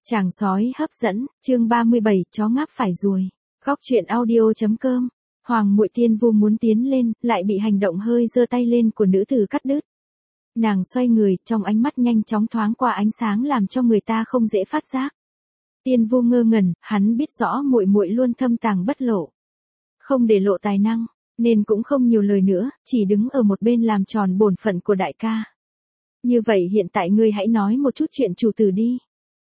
Chàng sói hấp dẫn, chương 37, chó ngáp phải ruồi. Góc truyện audio.com. Hoàng muội Tiên Vu muốn tiến lên, lại bị hành động hơi giơ tay lên của nữ tử cắt đứt. Nàng xoay người, trong ánh mắt nhanh chóng thoáng qua ánh sáng làm cho người ta không dễ phát giác. Tiên Vu ngơ ngẩn, hắn biết rõ muội muội luôn thâm tàng bất lộ, không để lộ tài năng, nên cũng không nhiều lời nữa, chỉ đứng ở một bên làm tròn bổn phận của đại ca. Như vậy hiện tại ngươi hãy nói một chút chuyện chủ tử đi.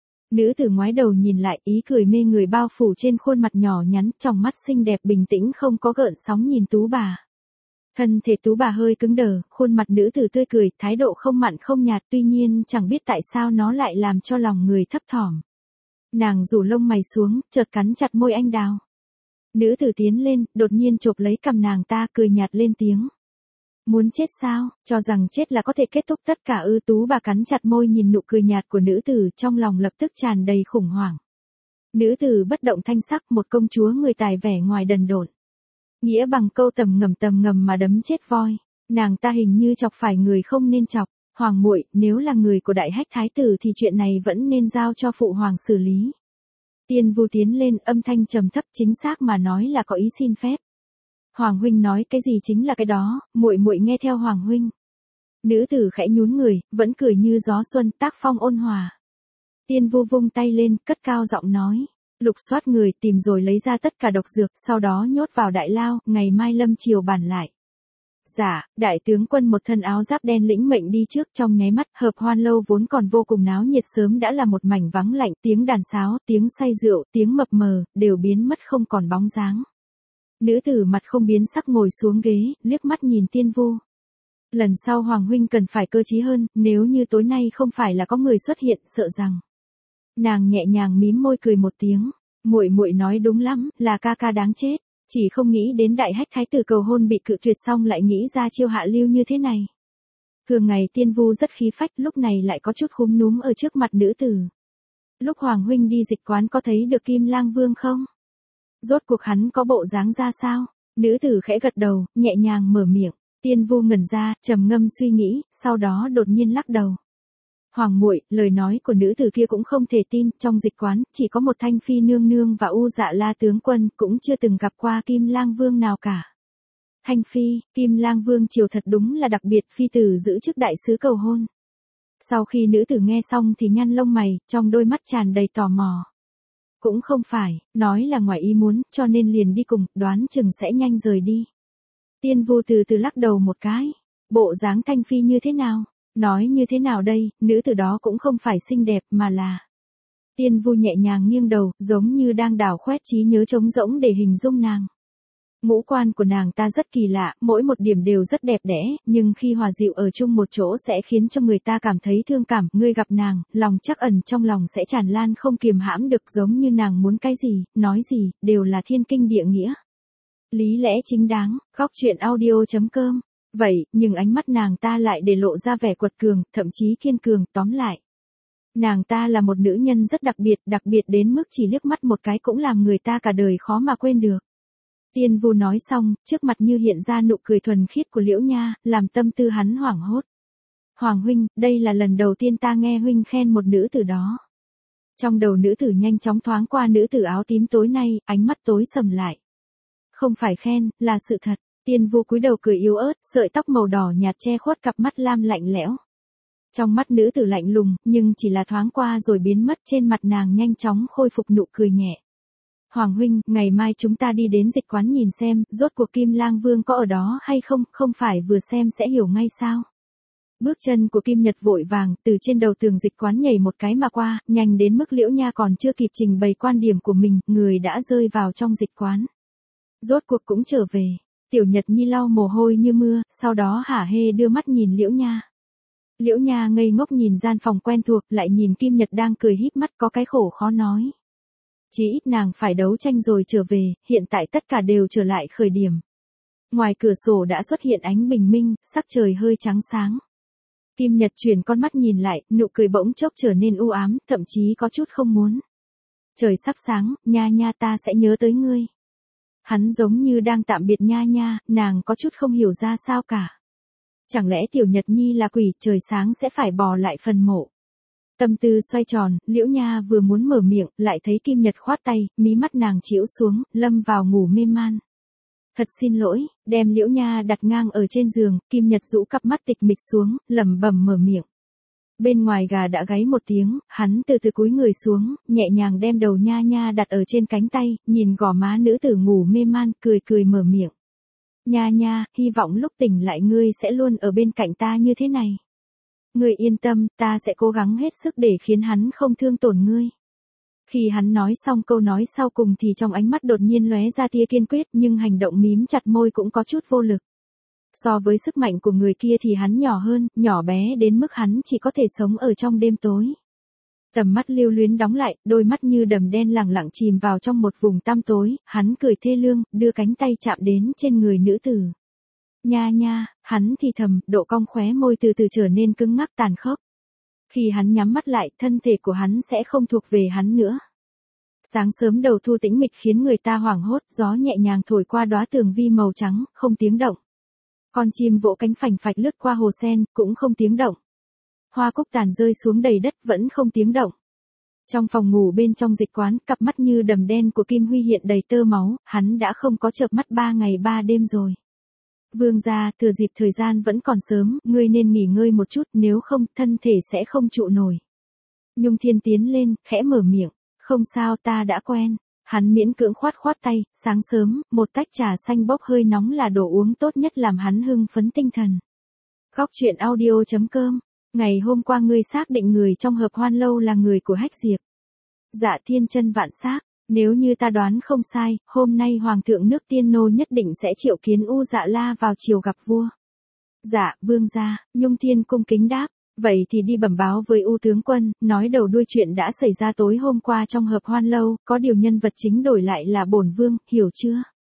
Nữ tử ngoái đầu nhìn lại, ý cười mê người bao phủ trên khuôn mặt nhỏ nhắn, trong mắt xinh đẹp bình tĩnh không có gợn sóng nhìn Tú bà. Thân thể Tú bà hơi cứng đờ, khuôn mặt nữ tử tươi cười, thái độ không mặn không nhạt, tuy nhiên chẳng biết tại sao nó lại làm cho lòng người thấp thỏm. Nàng rủ lông mày xuống, chợt cắn chặt môi anh đào. Nữ tử tiến lên, đột nhiên chộp lấy cằm nàng ta, cười nhạt lên tiếng. Muốn chết sao, cho rằng chết là có thể kết thúc tất cả ư? Tú bà cắn chặt môi nhìn nụ cười nhạt của nữ tử, trong lòng lập tức tràn đầy khủng hoảng. Nữ tử bất động thanh sắc, một công chúa người tài vẻ ngoài đần độn. Nghĩa bằng câu tầm ngầm mà đấm chết voi. Nàng ta hình như chọc phải người không nên chọc. Hoàng muội, nếu là người của đại hách thái tử thì chuyện này vẫn nên giao cho phụ hoàng xử lý. Tiên Vu tiến lên, âm thanh trầm thấp, chính xác mà nói là có ý xin phép. Hoàng huynh nói cái gì chính là cái đó, muội muội nghe theo hoàng huynh. Nữ tử khẽ nhún người, vẫn cười như gió xuân, tác phong ôn hòa. Tiên Vu vung tay lên, cất cao giọng nói, lục soát người, tìm rồi lấy ra tất cả độc dược, sau đó nhốt vào đại lao, ngày mai lâm chiều bàn lại. Dạ, đại tướng quân một thân áo giáp đen lĩnh mệnh đi trước, trong nháy mắt, hợp hoan lâu vốn còn vô cùng náo nhiệt sớm đã là một mảnh vắng lạnh, tiếng đàn sáo, tiếng say rượu, tiếng mập mờ, đều biến mất không còn bóng dáng. Nữ tử mặt không biến sắc ngồi xuống ghế, liếc mắt nhìn Tiên Vu. Lần sau hoàng huynh cần phải cơ trí hơn, nếu như tối nay không phải là có người xuất hiện, sợ rằng. Nàng nhẹ nhàng mím môi cười một tiếng, muội muội nói đúng lắm, là ca ca đáng chết. Chỉ không nghĩ đến đại hách thái tử cầu hôn bị cự tuyệt xong lại nghĩ ra chiêu hạ lưu như thế này. Thường ngày Tiên Vu rất khí phách, lúc này lại có chút khúm núm ở trước mặt nữ tử. Lúc hoàng huynh đi dịch quán có thấy được Kim Lang Vương không? Rốt cuộc hắn có bộ dáng ra sao? Nữ tử khẽ gật đầu, nhẹ nhàng mở miệng. Tiên Vu ngẩn ra, trầm ngâm suy nghĩ, sau đó đột nhiên lắc đầu. Hoàng muội, lời nói của nữ tử kia cũng không thể tin, trong dịch quán, chỉ có một Thanh Phi nương nương và U Dạ La tướng quân, cũng chưa từng gặp qua Kim Lang Vương nào cả. Thanh Phi, Kim Lang Vương triều thật đúng là đặc biệt, phi tử giữ chức đại sứ cầu hôn. Sau khi nữ tử nghe xong thì nhăn lông mày, trong đôi mắt tràn đầy tò mò. Cũng không phải, nói là ngoài ý muốn, cho nên liền đi cùng, đoán chừng sẽ nhanh rời đi. Tiên Vu từ từ lắc đầu một cái. Bộ dáng Thanh Phi như thế nào? Nói như thế nào đây, nữ tử đó cũng không phải xinh đẹp mà là. Tiên Vu nhẹ nhàng nghiêng đầu, giống như đang đảo khoét trí nhớ trống rỗng để hình dung nàng. Ngũ quan của nàng ta rất kỳ lạ, mỗi một điểm đều rất đẹp đẽ, nhưng khi hòa dịu ở chung một chỗ sẽ khiến cho người ta cảm thấy thương cảm. Ngươi gặp nàng, lòng chắc ẩn trong lòng sẽ tràn lan không kiềm hãm được, giống như nàng muốn cái gì, nói gì, đều là thiên kinh địa nghĩa. Lý lẽ chính đáng, góc truyện audio.com. Vậy, nhưng ánh mắt nàng ta lại để lộ ra vẻ quật cường, thậm chí kiên cường, tóm lại. Nàng ta là một nữ nhân rất đặc biệt đến mức chỉ liếc mắt một cái cũng làm người ta cả đời khó mà quên được. Tiên Vu nói xong, trước mặt như hiện ra nụ cười thuần khiết của Liễu Nha, làm tâm tư hắn hoảng hốt. Hoàng huynh, đây là lần đầu tiên ta nghe huynh khen một nữ tử đó. Trong đầu nữ tử nhanh chóng thoáng qua nữ tử áo tím tối nay, ánh mắt tối sầm lại. Không phải khen, là sự thật. Tiên Vu cúi đầu cười yếu ớt, sợi tóc màu đỏ nhạt che khuất cặp mắt lam lạnh lẽo. Trong mắt nữ tử lạnh lùng, nhưng chỉ là thoáng qua rồi biến mất, trên mặt nàng nhanh chóng khôi phục nụ cười nhẹ. Hoàng huynh, ngày mai chúng ta đi đến dịch quán nhìn xem, rốt cuộc Kim Lang Vương có ở đó hay không, không phải vừa xem sẽ hiểu ngay sao. Bước chân của Kim Nhật vội vàng, từ trên đầu tường dịch quán nhảy một cái mà qua, nhanh đến mức Liễu Nha còn chưa kịp trình bày quan điểm của mình, người đã rơi vào trong dịch quán. Rốt cuộc cũng trở về. Tiểu Nhật Nhi lau mồ hôi như mưa, sau đó hả hê đưa mắt nhìn Liễu Nha. Liễu Nha ngây ngốc nhìn gian phòng quen thuộc, lại nhìn Kim Nhật đang cười híp mắt, có cái khổ khó nói. Chỉ ít nàng phải đấu tranh rồi trở về, hiện tại tất cả đều trở lại khởi điểm. Ngoài cửa sổ đã xuất hiện ánh bình minh, sắc trời hơi trắng sáng. Kim Nhật chuyển con mắt nhìn lại, nụ cười bỗng chốc trở nên u ám, thậm chí có chút không muốn. Trời sắp sáng, Nha Nha ta sẽ nhớ tới ngươi. Hắn giống như đang tạm biệt Nha Nha, nàng có chút không hiểu ra sao cả. Chẳng lẽ Tiểu Nhật Nhi là quỷ, trời sáng sẽ phải bò lại phần mộ. Tâm tư xoay tròn, Liễu Nha vừa muốn mở miệng, lại thấy Kim Nhật khoát tay, mí mắt nàng chĩu xuống, lâm vào ngủ mê man. Thật xin lỗi, đem Liễu Nha đặt ngang ở trên giường, Kim Nhật rũ cặp mắt tịch mịch xuống, lẩm bẩm mở miệng. Bên ngoài gà đã gáy một tiếng, hắn từ từ cúi người xuống, nhẹ nhàng đem đầu Nha Nha đặt ở trên cánh tay, nhìn gò má nữ tử ngủ mê man, cười cười mở miệng. Nha Nha, hy vọng lúc tỉnh lại ngươi sẽ luôn ở bên cạnh ta như thế này. Ngươi yên tâm, ta sẽ cố gắng hết sức để khiến hắn không thương tổn ngươi. Khi hắn nói xong câu nói sau cùng thì trong ánh mắt đột nhiên lóe ra tia kiên quyết, nhưng hành động mím chặt môi cũng có chút vô lực. So với sức mạnh của người kia thì hắn nhỏ hơn, nhỏ bé đến mức hắn chỉ có thể sống ở trong đêm tối. Tầm mắt lưu luyến đóng lại, đôi mắt như đầm đen lẳng lặng chìm vào trong một vùng tăm tối, hắn cười thê lương, đưa cánh tay chạm đến trên người nữ tử. Nha Nha, hắn thì thầm, độ cong khóe môi từ từ trở nên cứng ngắc tàn khốc. Khi hắn nhắm mắt lại, thân thể của hắn sẽ không thuộc về hắn nữa. Sáng sớm đầu thu tĩnh mịch khiến người ta hoảng hốt, gió nhẹ nhàng thổi qua đóa tường vi màu trắng, không tiếng động. Con chim vỗ cánh phành phạch lướt qua hồ sen, cũng không tiếng động. Hoa cúc tàn rơi xuống đầy đất vẫn không tiếng động. Trong phòng ngủ bên trong dịch quán, cặp mắt như đầm đen của Kim Huy hiện đầy tơ máu, hắn đã không có chợp mắt 3 ngày 3 đêm rồi. Vương gia, thừa dịp thời gian vẫn còn sớm, ngươi nên nghỉ ngơi một chút, nếu không, thân thể sẽ không trụ nổi. Nhung Thiên tiến lên, khẽ mở miệng, không sao ta đã quen. Hắn miễn cưỡng khoát tay, sáng sớm, một tách trà xanh bốc hơi nóng là đồ uống tốt nhất làm hắn hưng phấn tinh thần. Góc truyện audio.com. Ngày hôm qua ngươi xác định người trong hợp hoan lâu là người của Hách Diệp. Dạ thiên chân vạn xác, nếu như ta đoán không sai, hôm nay Hoàng thượng nước Tiên Nô nhất định sẽ triệu kiến U Dạ La vào chiều gặp vua. Dạ, vương gia, Nhung Thiên cung kính đáp. Vậy thì đi bẩm báo với U tướng quân, nói đầu đuôi chuyện đã xảy ra tối hôm qua trong hợp hoan lâu, có điều nhân vật chính đổi lại là bổn vương, hiểu chưa?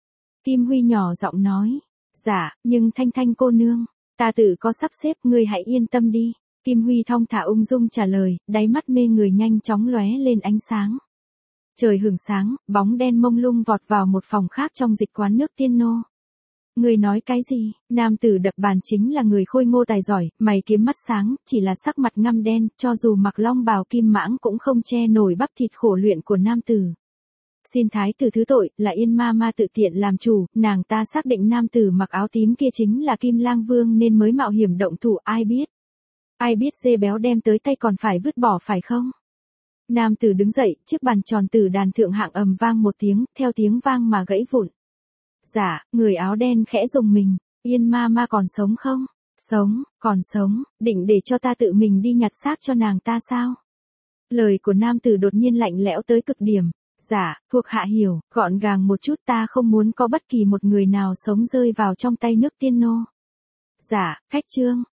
Kim Huy nhỏ giọng nói. Dạ, nhưng Thanh Thanh cô nương, ta tự có sắp xếp, ngươi hãy yên tâm đi. Kim Huy thong thả ung dung trả lời, đáy mắt mê người nhanh chóng lóe lên ánh sáng. Trời hửng sáng, bóng đen mông lung vọt vào một phòng khác trong dịch quán nước Tiên Nô. Người nói cái gì? Nam tử đập bàn chính là người khôi ngô tài giỏi, mày kiếm mắt sáng, chỉ là sắc mặt ngăm đen, cho dù mặc long bào kim mãng cũng không che nổi bắp thịt khổ luyện của nam tử. Xin thái tử thứ tội, là Yên Ma Ma tự tiện làm chủ, nàng ta xác định nam tử mặc áo tím kia chính là Kim Lang Vương nên mới mạo hiểm động thủ, ai biết. Ai biết dê béo đem tới tay còn phải vứt bỏ phải không? Nam tử đứng dậy, chiếc bàn tròn tử đàn thượng hạng ầm vang một tiếng, theo tiếng vang mà gãy vụn. Dạ, người áo đen khẽ rùng mình, Yên Ma Ma còn sống không? Sống, còn sống, định để cho ta tự mình đi nhặt xác cho nàng ta sao? Lời của nam tử đột nhiên lạnh lẽo tới cực điểm. Dạ, thuộc hạ hiểu, gọn gàng một chút, ta không muốn có bất kỳ một người nào sống rơi vào trong tay nước Tiên Nô. Dạ, khách trương,